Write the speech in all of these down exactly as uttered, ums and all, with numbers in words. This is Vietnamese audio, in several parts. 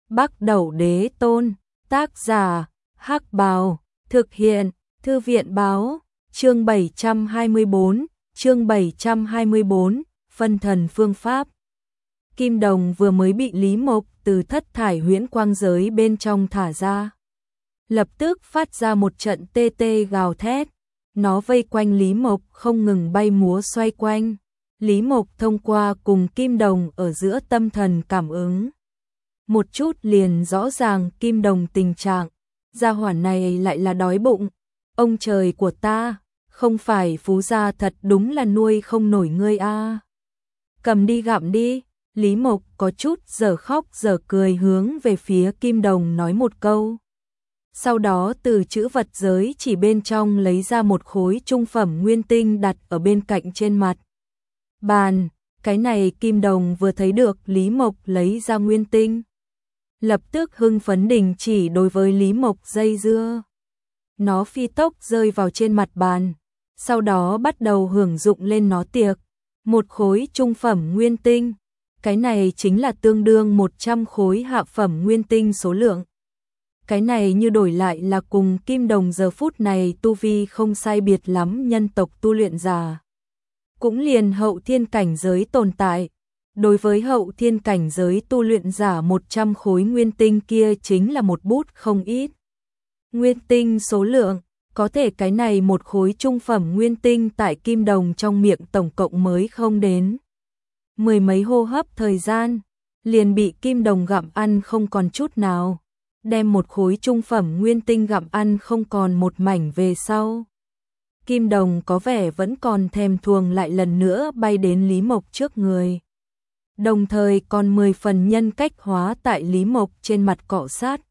Bắc Đẩu Đế Tôn, tác giả, Hắc Bào, thực hiện, Thư viện Báo, chương bảy trăm hai mươi bốn, chương bảy trăm hai mươi bốn, phân thần phương pháp. Kim đồng vừa mới bị Lý Mộc từ thất thải huyễn quang giới bên trong thả ra. Lập tức phát ra một trận tê tê gào thét. Nó vây quanh Lý Mộc không ngừng bay múa xoay quanh. Lý Mộc thông qua cùng kim đồng ở giữa tâm thần cảm ứng. Một chút liền rõ ràng kim đồng tình trạng. Gia hỏa này lại là đói bụng. Ông trời của ta, không phải phú gia thật đúng là nuôi không nổi ngươi a. À. Cầm đi gặm đi. Lý Mộc có chút giờ khóc giờ cười hướng về phía kim đồng nói một câu. Sau đó từ chữ vật giới chỉ bên trong lấy ra một khối trung phẩm nguyên tinh đặt ở bên cạnh trên mặt bàn. Cái này kim đồng vừa thấy được Lý Mộc lấy ra nguyên tinh. Lập tức hưng phấn đình chỉ đối với Lý Mộc dây dưa. Nó phi tốc rơi vào trên mặt bàn. Sau đó bắt đầu hưởng dụng lên nó tiệc. Một khối trung phẩm nguyên tinh. Cái này chính là tương đương một trăm khối hạ phẩm nguyên tinh số lượng. Cái này như đổi lại là cùng kim đồng giờ phút này tu vi không sai biệt lắm nhân tộc tu luyện giả. Cũng liền hậu thiên cảnh giới tồn tại. Đối với hậu thiên cảnh giới tu luyện giả một trăm khối nguyên tinh kia chính là một bút không ít. Nguyên tinh số lượng, có thể cái này một khối trung phẩm nguyên tinh tại kim đồng trong miệng tổng cộng mới không đến. Mười mấy hô hấp thời gian, liền bị kim đồng gặm ăn không còn chút nào. Đem một khối trung phẩm nguyên tinh gặm ăn không còn một mảnh về sau. Kim đồng có vẻ vẫn còn thèm thuồng lại lần nữa bay đến Lý Mộc trước người. Đồng thời còn mười phần nhân cách hóa tại Lý Mộc trên mặt cọ sát.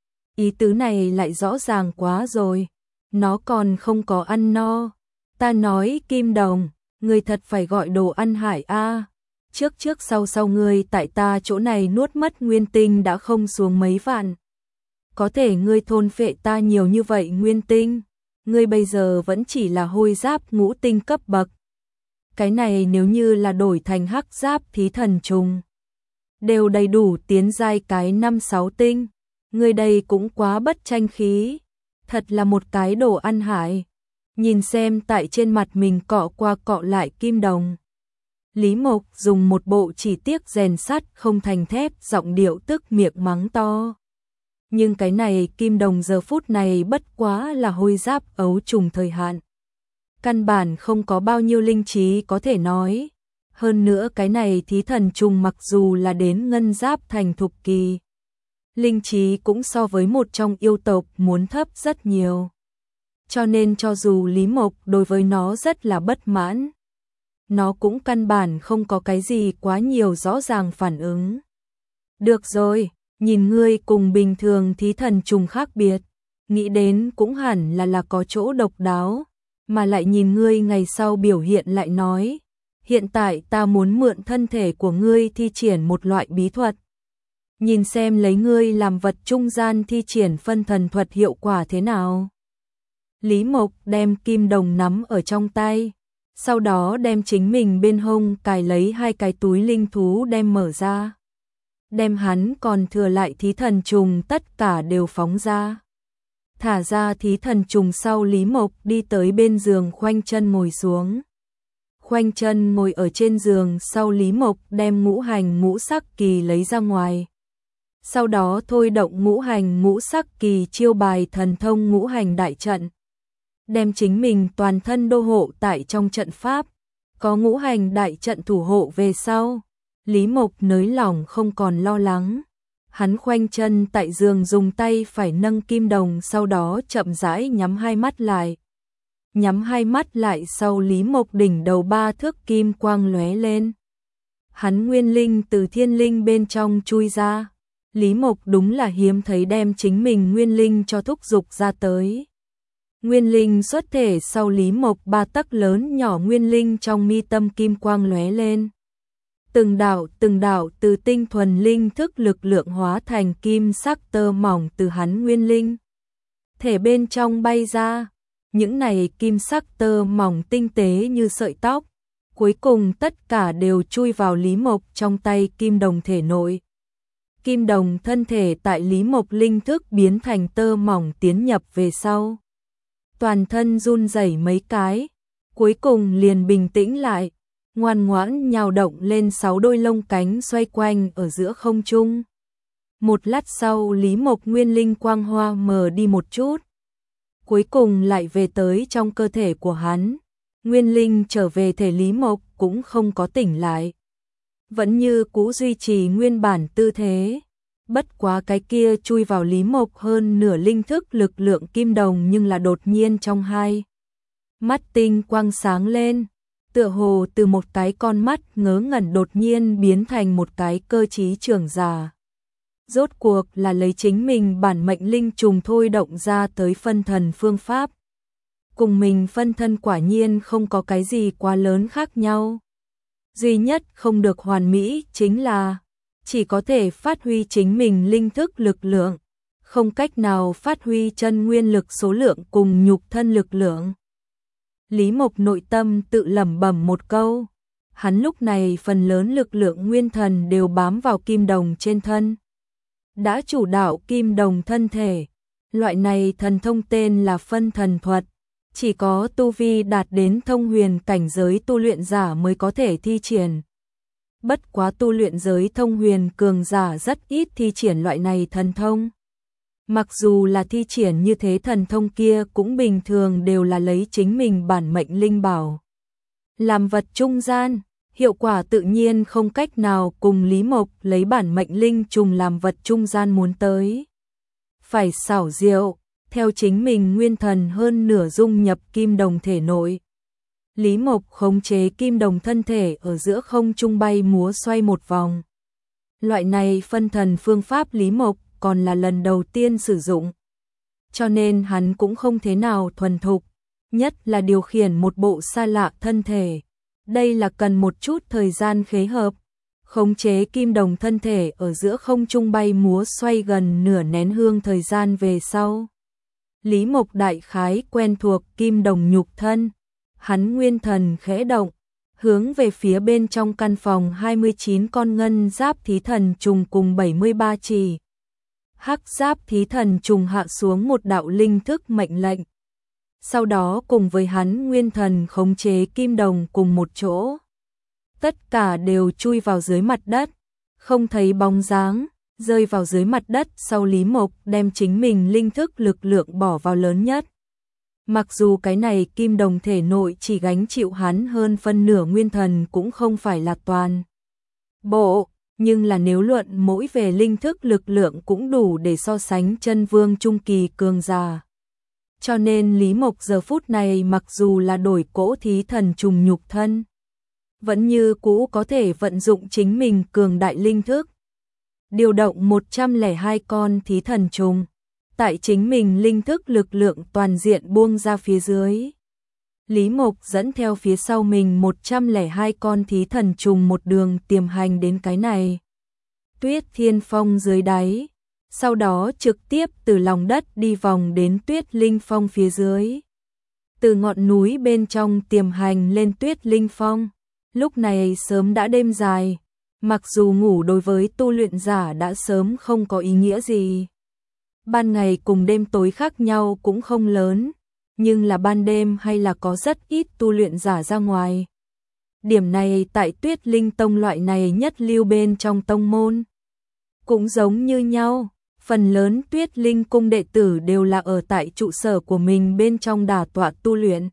Ý tứ này lại rõ ràng quá rồi. Nó còn không có ăn no. Ta nói kim đồng, người thật phải gọi đồ ăn hải a. Trước trước sau sau ngươi tại ta chỗ này nuốt mất nguyên tinh đã không xuống mấy vạn. Có thể ngươi thôn phệ ta nhiều như vậy nguyên tinh, ngươi bây giờ vẫn chỉ là hôi giáp ngũ tinh cấp bậc. Cái này nếu như là đổi thành hắc giáp thí thần trùng, đều đầy đủ tiến giai cái năm sáu tinh, ngươi đây cũng quá bất tranh khí, thật là một cái đồ ăn hại. Nhìn xem tại trên mặt mình cọ qua cọ lại kim đồng. Lý Mộc dùng một bộ chỉ tiếc rèn sắt không thành thép giọng điệu tức miệng mắng to. Nhưng cái này kim đồng giờ phút này bất quá là hôi giáp ấu trùng thời hạn. Căn bản không có bao nhiêu linh trí có thể nói. Hơn nữa cái này thí thần trùng mặc dù là đến ngân giáp thành thục kỳ. Linh trí cũng so với một trong yêu tộc muốn thấp rất nhiều. Cho nên cho dù Lý Mộc đối với nó rất là bất mãn. Nó cũng căn bản không có cái gì quá nhiều rõ ràng phản ứng. Được rồi. Nhìn ngươi cùng bình thường thí thần trùng khác biệt, nghĩ đến cũng hẳn là là có chỗ độc đáo, mà lại nhìn ngươi ngày sau biểu hiện lại nói, hiện tại ta muốn mượn thân thể của ngươi thi triển một loại bí thuật. Nhìn xem lấy ngươi làm vật trung gian thi triển phân thần thuật hiệu quả thế nào. Lý Mộc đem kim đồng nắm ở trong tay, sau đó đem chính mình bên hông cài lấy hai cái túi linh thú đem mở ra. Đem hắn còn thừa lại thí thần trùng tất cả đều phóng ra. Thả ra thí thần trùng sau Lý Mộc đi tới bên giường khoanh chân ngồi xuống. Khoanh chân ngồi ở trên giường sau Lý Mộc đem ngũ hành ngũ sắc kỳ lấy ra ngoài. Sau đó thôi động ngũ hành ngũ sắc kỳ chiêu bài thần thông ngũ hành đại trận. Đem chính mình toàn thân đô hộ tại trong trận pháp. Có ngũ hành đại trận thủ hộ về sau. Lý Mộc nới lỏng không còn lo lắng. Hắn khoanh chân tại giường dùng tay phải nâng kim đồng sau đó chậm rãi nhắm hai mắt lại. Nhắm hai mắt lại sau Lý Mộc đỉnh đầu ba thước kim quang lóe lên. Hắn nguyên linh từ thiên linh bên trong chui ra. Lý Mộc đúng là hiếm thấy đem chính mình nguyên linh cho thúc dục ra tới. Nguyên linh xuất thể sau Lý Mộc ba tấc lớn nhỏ nguyên linh trong mi tâm kim quang lóe lên. Từng đạo từng đạo từ tinh thuần linh thức lực lượng hóa thành kim sắc tơ mỏng từ hắn nguyên linh. Thể bên trong bay ra, những này kim sắc tơ mỏng tinh tế như sợi tóc, cuối cùng tất cả đều chui vào Lý Mộc trong tay kim đồng thể nội. Kim đồng thân thể tại Lý Mộc linh thức biến thành tơ mỏng tiến nhập về sau. Toàn thân run rẩy mấy cái, cuối cùng liền bình tĩnh lại, ngoan ngoãn nhào động lên sáu đôi lông cánh xoay quanh ở giữa không trung. Một lát sau Lý Mộc nguyên linh quang hoa mờ đi một chút, cuối cùng lại về tới trong cơ thể của hắn. Nguyên linh trở về thể Lý Mộc cũng không có tỉnh lại, vẫn như cũ duy trì nguyên bản tư thế. Bất quá cái kia chui vào Lý Mộc hơn nửa linh thức lực lượng kim đồng, nhưng là đột nhiên trong hai mắt tinh quang sáng lên, tựa hồ từ một cái con mắt ngớ ngẩn đột nhiên biến thành một cái cơ trí trưởng giả. Rốt cuộc là lấy chính mình bản mệnh linh trùng thôi động ra tới phân thần phương pháp. Cùng mình phân thân quả nhiên không có cái gì quá lớn khác nhau. Duy nhất không được hoàn mỹ chính là chỉ có thể phát huy chính mình linh thức lực lượng, không cách nào phát huy chân nguyên lực số lượng cùng nhục thân lực lượng. Lý Mộc nội tâm tự lẩm bẩm một câu, hắn lúc này phần lớn lực lượng nguyên thần đều bám vào kim đồng trên thân. Đã chủ đạo kim đồng thân thể, loại này thần thông tên là phân thần thuật, chỉ có tu vi đạt đến thông huyền cảnh giới tu luyện giả mới có thể thi triển. Bất quá tu luyện giới thông huyền cường giả rất ít thi triển loại này thần thông. Mặc dù là thi triển như thế thần thông kia cũng bình thường đều là lấy chính mình bản mệnh linh bảo làm vật trung gian, hiệu quả tự nhiên không cách nào cùng Lý Mộc lấy bản mệnh linh trùng làm vật trung gian muốn tới. Phải xảo diệu, theo chính mình nguyên thần hơn nửa dung nhập kim đồng thể nội. Lý Mộc khống chế kim đồng thân thể ở giữa không trung bay múa xoay một vòng. Loại này phân thần phương pháp Lý Mộc còn là lần đầu tiên sử dụng, cho nên hắn cũng không thế nào thuần thục, nhất là điều khiển một bộ xa lạ thân thể. Đây là cần một chút thời gian khế hợp. Khống chế kim đồng thân thể ở giữa không trung bay múa xoay gần nửa nén hương thời gian về sau. Lý Mộc đại khái quen thuộc kim đồng nhục thân, hắn nguyên thần khẽ động, hướng về phía bên trong căn phòng hai mươi chín con ngân giáp thí thần trùng cùng bảy mươi ba chỉ hắc giáp thí thần trùng hạ xuống một đạo linh thức mệnh lệnh. Sau đó cùng với hắn nguyên thần khống chế kim đồng cùng một chỗ, tất cả đều chui vào dưới mặt đất, không thấy bóng dáng, rơi vào dưới mặt đất. Sau Lý Mộc đem chính mình linh thức lực lượng bỏ vào lớn nhất. Mặc dù cái này kim đồng thể nội chỉ gánh chịu hắn hơn phân nửa nguyên thần cũng không phải là toàn bộ, nhưng là nếu luận mỗi về linh thức lực lượng cũng đủ để so sánh chân vương trung kỳ cường giả. Cho nên Lý Mộc giờ phút này mặc dù là đổi cỗ thí thần trùng nhục thân, vẫn như cũ có thể vận dụng chính mình cường đại linh thức. Điều động một trăm lẻ hai con thí thần trùng, tại chính mình linh thức lực lượng toàn diện buông ra phía dưới. Lý Mộc dẫn theo phía sau mình một trăm lẻ hai con thí thần trùng một đường tiềm hành đến cái này Tuyết Thiên Phong dưới đáy, sau đó trực tiếp từ lòng đất đi vòng đến Tuyết Linh Phong phía dưới. Từ ngọn núi bên trong tiềm hành lên Tuyết Linh Phong, lúc này sớm đã đêm dài, mặc dù ngủ đối với tu luyện giả đã sớm không có ý nghĩa gì. Ban ngày cùng đêm tối khác nhau cũng không lớn, nhưng là ban đêm hay là có rất ít tu luyện giả ra ngoài. Điểm này tại Tuyết Linh Tông loại này nhất lưu bên trong tông môn cũng giống như nhau, phần lớn Tuyết Linh cung đệ tử đều là ở tại trụ sở của mình bên trong đả tọa tu luyện.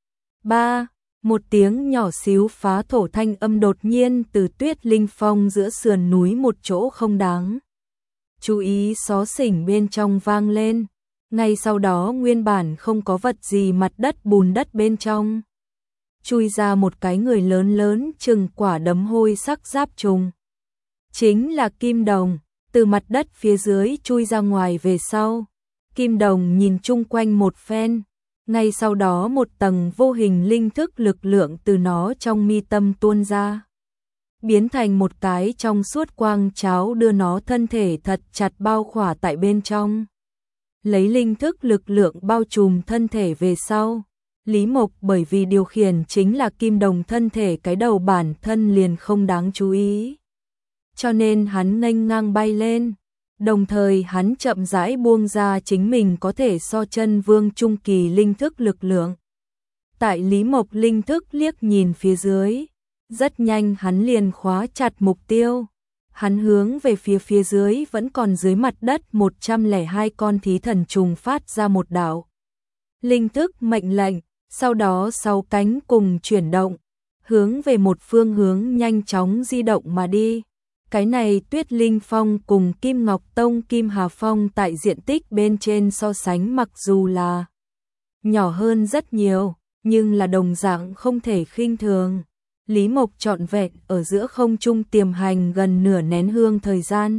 ba. Một tiếng nhỏ xíu phá thổ thanh âm đột nhiên từ Tuyết Linh Phong giữa sườn núi một chỗ không đáng chú ý xó xỉnh bên trong vang lên. Ngay sau đó nguyên bản không có vật gì mặt đất bùn đất bên trong chui ra một cái người lớn lớn chừng quả đấm hôi sắc giáp trùng. Chính là Kim Đồng, từ mặt đất phía dưới chui ra ngoài về sau. Kim Đồng nhìn chung quanh một phen, ngay sau đó một tầng vô hình linh thức lực lượng từ nó trong mi tâm tuôn ra, biến thành một cái trong suốt quang cháo đưa nó thân thể thật chặt bao khỏa tại bên trong. Lấy linh thức lực lượng bao trùm thân thể về sau, Lý Mộc bởi vì điều khiển chính là Kim Đồng thân thể, cái đầu bản thân liền không đáng chú ý. cho nên hắn nghênh ngang bay lên, đồng thời hắn chậm rãi buông ra chính mình có thể so chân vương trung kỳ linh thức lực lượng. Tại Lý Mộc linh thức liếc nhìn phía dưới, rất nhanh hắn liền khóa chặt mục tiêu. Hắn hướng về phía phía dưới vẫn còn dưới mặt đất một trăm lẻ hai con thí thần trùng phát ra một đạo linh thức mệnh lệnh, sau đó sáu cánh cùng chuyển động, hướng về một phương hướng nhanh chóng di động mà đi. Cái này Tuyết Linh Phong cùng Kim Ngọc Tông Kim Hà Phong tại diện tích bên trên so sánh mặc dù là nhỏ hơn rất nhiều, nhưng là đồng dạng không thể khinh thường. Lý Mộc trọn vẹn ở giữa không trung tiềm hành gần nửa nén hương thời gian,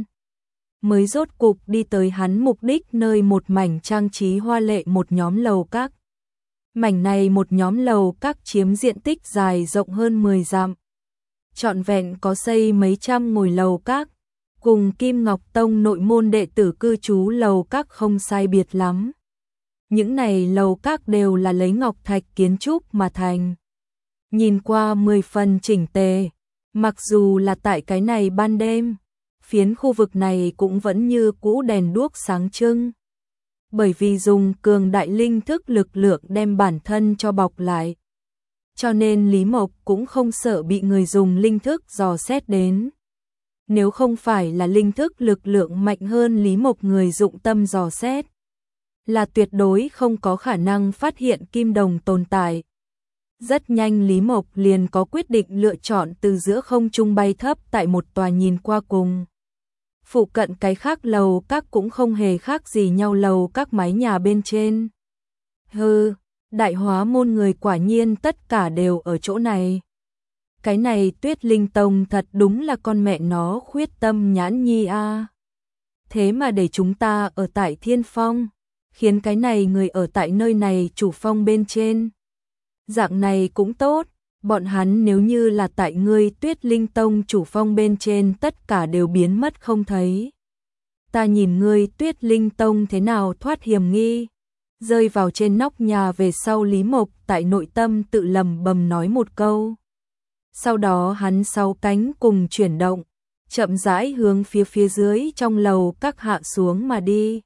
mới rốt cục đi tới hắn mục đích nơi một mảnh trang trí hoa lệ một nhóm lầu các. Mảnh này một nhóm lầu các chiếm diện tích dài rộng hơn mười dặm. Trọn vẹn có xây mấy trăm ngôi lầu các, cùng Kim Ngọc Tông nội môn đệ tử cư trú lầu các không sai biệt lắm. Những này lầu các đều là lấy ngọc thạch kiến trúc mà thành. Nhìn qua mười phần chỉnh tề, mặc dù là tại cái này ban đêm, phiến khu vực này cũng vẫn như cũ đèn đuốc sáng trưng. Bởi vì dùng cường đại linh thức lực lượng đem bản thân cho bọc lại. Cho nên Lý Mộc cũng không sợ bị người dùng linh thức dò xét đến. Nếu không phải là linh thức lực lượng mạnh hơn Lý Mộc người dụng tâm dò xét, là tuyệt đối không có khả năng phát hiện kim đồng tồn tại. Rất nhanh Lý Mộc liền có quyết định lựa chọn từ giữa không trung bay thấp tại một tòa nhìn qua cùng. Phụ cận cái khác lầu các cũng không hề khác gì nhau lầu các mái nhà bên trên. Hừ, Đại Hóa môn người quả nhiên tất cả đều ở chỗ này. Cái này Tuyết Linh Tông thật đúng là con mẹ nó khuyết tâm nhãn nhi a. À. Thế mà để chúng ta ở tại Thiên Phong, khiến cái này người ở tại nơi này chủ phong bên trên. Dạng này cũng tốt, bọn hắn nếu như là tại ngươi Tuyết Linh Tông chủ phong bên trên tất cả đều biến mất không thấy. Ta nhìn ngươi Tuyết Linh Tông thế nào thoát hiểm nghi. Rơi vào trên nóc nhà về sau Lý Mộc tại nội tâm tự lầm bầm nói một câu. Sau đó hắn sáu cánh cùng chuyển động, chậm rãi hướng phía phía dưới trong lầu các hạ xuống mà đi.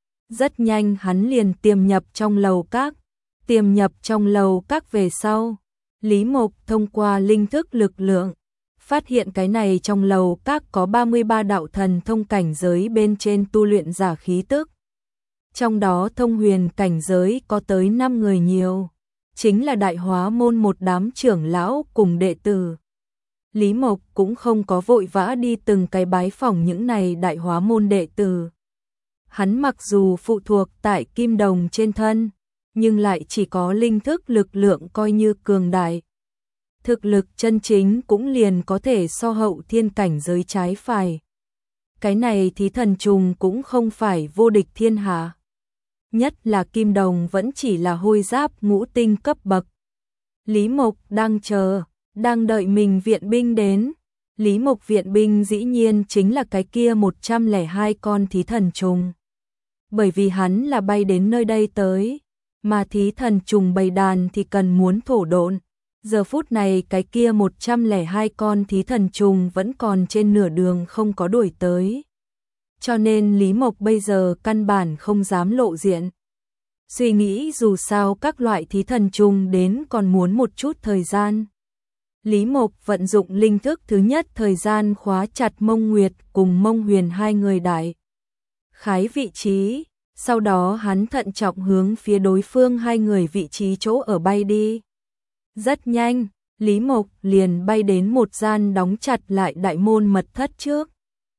Rất nhanh hắn liền tiềm nhập trong lầu các. Tiềm nhập trong lầu các về sau, Lý Mộc thông qua linh thức lực lượng, phát hiện cái này trong lầu các có ba mươi ba đạo thần thông cảnh giới bên trên tu luyện giả khí tức. Trong đó thông huyền cảnh giới có tới năm người nhiều, chính là Đại Hóa môn một đám trưởng lão cùng đệ tử. Lý Mộc cũng không có vội vã đi từng cái bái phỏng những này Đại Hóa môn đệ tử. Hắn mặc dù phụ thuộc tại kim đồng trên thân, nhưng lại chỉ có linh thức lực lượng coi như cường đại. Thực lực chân chính cũng liền có thể so hậu thiên cảnh giới trái phải. Cái này thí thần trùng cũng không phải vô địch thiên hạ. Nhất là kim đồng vẫn chỉ là hôi giáp ngũ tinh cấp bậc. Lý Mộc đang chờ, đang đợi mình viện binh đến. Lý Mộc viện binh dĩ nhiên chính là cái kia một trăm lẻ hai con thí thần trùng. Bởi vì hắn là bay đến nơi đây tới, mà thí thần trùng bầy đàn thì cần muốn thổ độn. Giờ phút này cái kia một trăm lẻ hai con thí thần trùng vẫn còn trên nửa đường không có đuổi tới. Cho nên Lý Mộc bây giờ căn bản không dám lộ diện. Suy nghĩ dù sao các loại thí thần trùng đến còn muốn một chút thời gian. Lý Mộc vận dụng linh thức thứ nhất thời gian khóa chặt Mông Nguyệt cùng Mông Huyền hai người đại khái vị trí. Sau đó hắn thận trọng hướng phía đối phương hai người vị trí chỗ ở bay đi. Rất nhanh, Lý Mộc liền bay đến một gian đóng chặt lại đại môn mật thất trước.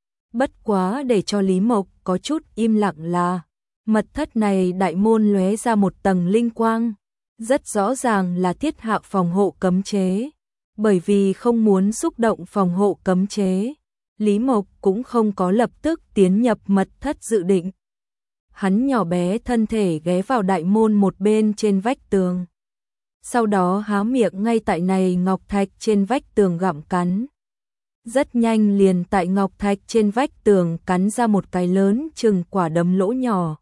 Bất quá để cho Lý Mộc có chút im lặng là, mật thất này đại môn lóe ra một tầng linh quang, rất rõ ràng là thiết hạ phòng hộ cấm chế. Bởi vì không muốn xúc động phòng hộ cấm chế, Lý Mộc cũng không có lập tức tiến nhập mật thất dự định. Hắn nhỏ bé thân thể ghé vào đại môn một bên trên vách tường. Sau đó há miệng ngay tại này ngọc thạch trên vách tường gặm cắn. Rất nhanh liền tại ngọc thạch trên vách tường cắn ra một cái lớn chừng quả đấm lỗ nhỏ.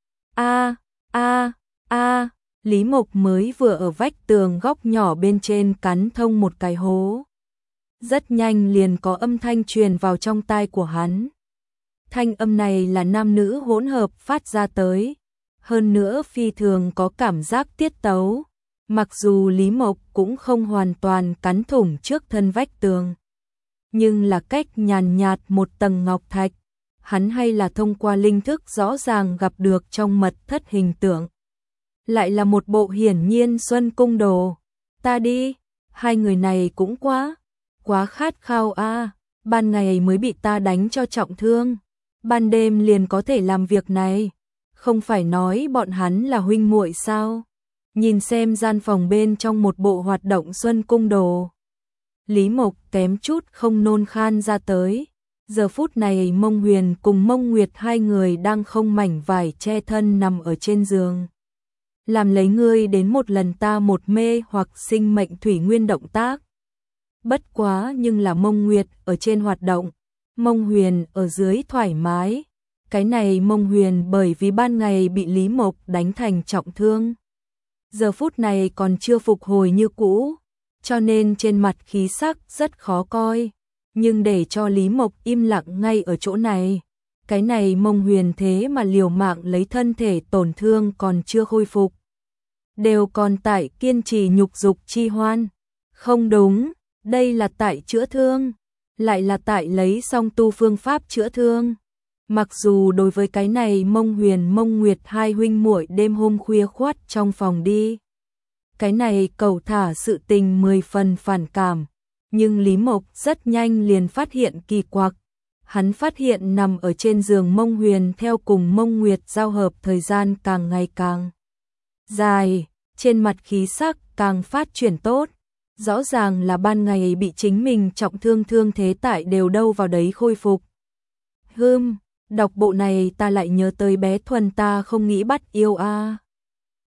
A, a, a, Lý Mộc mới vừa ở vách tường góc nhỏ bên trên cắn thông một cái hố. Rất nhanh liền có âm thanh truyền vào trong tai của hắn. Thanh âm này là nam nữ hỗn hợp phát ra tới, hơn nữa phi thường có cảm giác tiết tấu. Mặc dù Lý Mộc cũng không hoàn toàn cắn thủng trước thân vách tường, nhưng là cách nhàn nhạt một tầng ngọc thạch, hắn hay là thông qua linh thức rõ ràng gặp được trong mật thất hình tượng. Lại là một bộ hiển nhiên Xuân Cung đồ. Ta đi, hai người này cũng quá, quá khát khao a, ban ngày mới bị ta đánh cho trọng thương, ban đêm liền có thể làm việc này, không phải nói bọn hắn là huynh muội sao? Nhìn xem gian phòng bên trong một bộ hoạt động Xuân Cung đồ, Lý Mộc kém chút không nôn khan ra tới. Giờ phút này Mông Huyền cùng Mông Nguyệt hai người đang không mảnh vải che thân nằm ở trên giường. Làm lấy ngươi đến một lần ta một mê hoặc sinh mệnh thủy nguyên động tác. Bất quá nhưng là Mông Nguyệt ở trên hoạt động, Mông Huyền ở dưới thoải mái. Cái này Mông Huyền bởi vì ban ngày bị Lý Mộc đánh thành trọng thương, giờ phút này còn chưa phục hồi như cũ, cho nên trên mặt khí sắc rất khó coi. Nhưng để cho Lý Mộc im lặng ngay ở chỗ này, cái này Mông Huyền thế mà liều mạng lấy thân thể tổn thương còn chưa khôi phục, đều còn tại kiên trì nhục dục chi hoan. Không đúng, đây là tại chữa thương, lại là tại lấy song tu phương pháp chữa thương. Mặc dù đối với cái này Mông Huyền Mông Nguyệt hai huynh muội đêm hôm khuya khoắt trong phòng đi, cái này cầu thả sự tình mười phần phản cảm, nhưng Lý Mộc rất nhanh liền phát hiện kỳ quặc. Hắn phát hiện nằm ở trên giường Mông Huyền theo cùng Mông Nguyệt giao hợp thời gian càng ngày càng dài, trên mặt khí sắc càng phát chuyển tốt. Rõ ràng là ban ngày bị chính mình trọng thương thương thế tại đều đâu vào đấy khôi phục. Hừm, đọc bộ này ta lại nhớ tới bé Thuần ta không nghĩ bắt yêu a.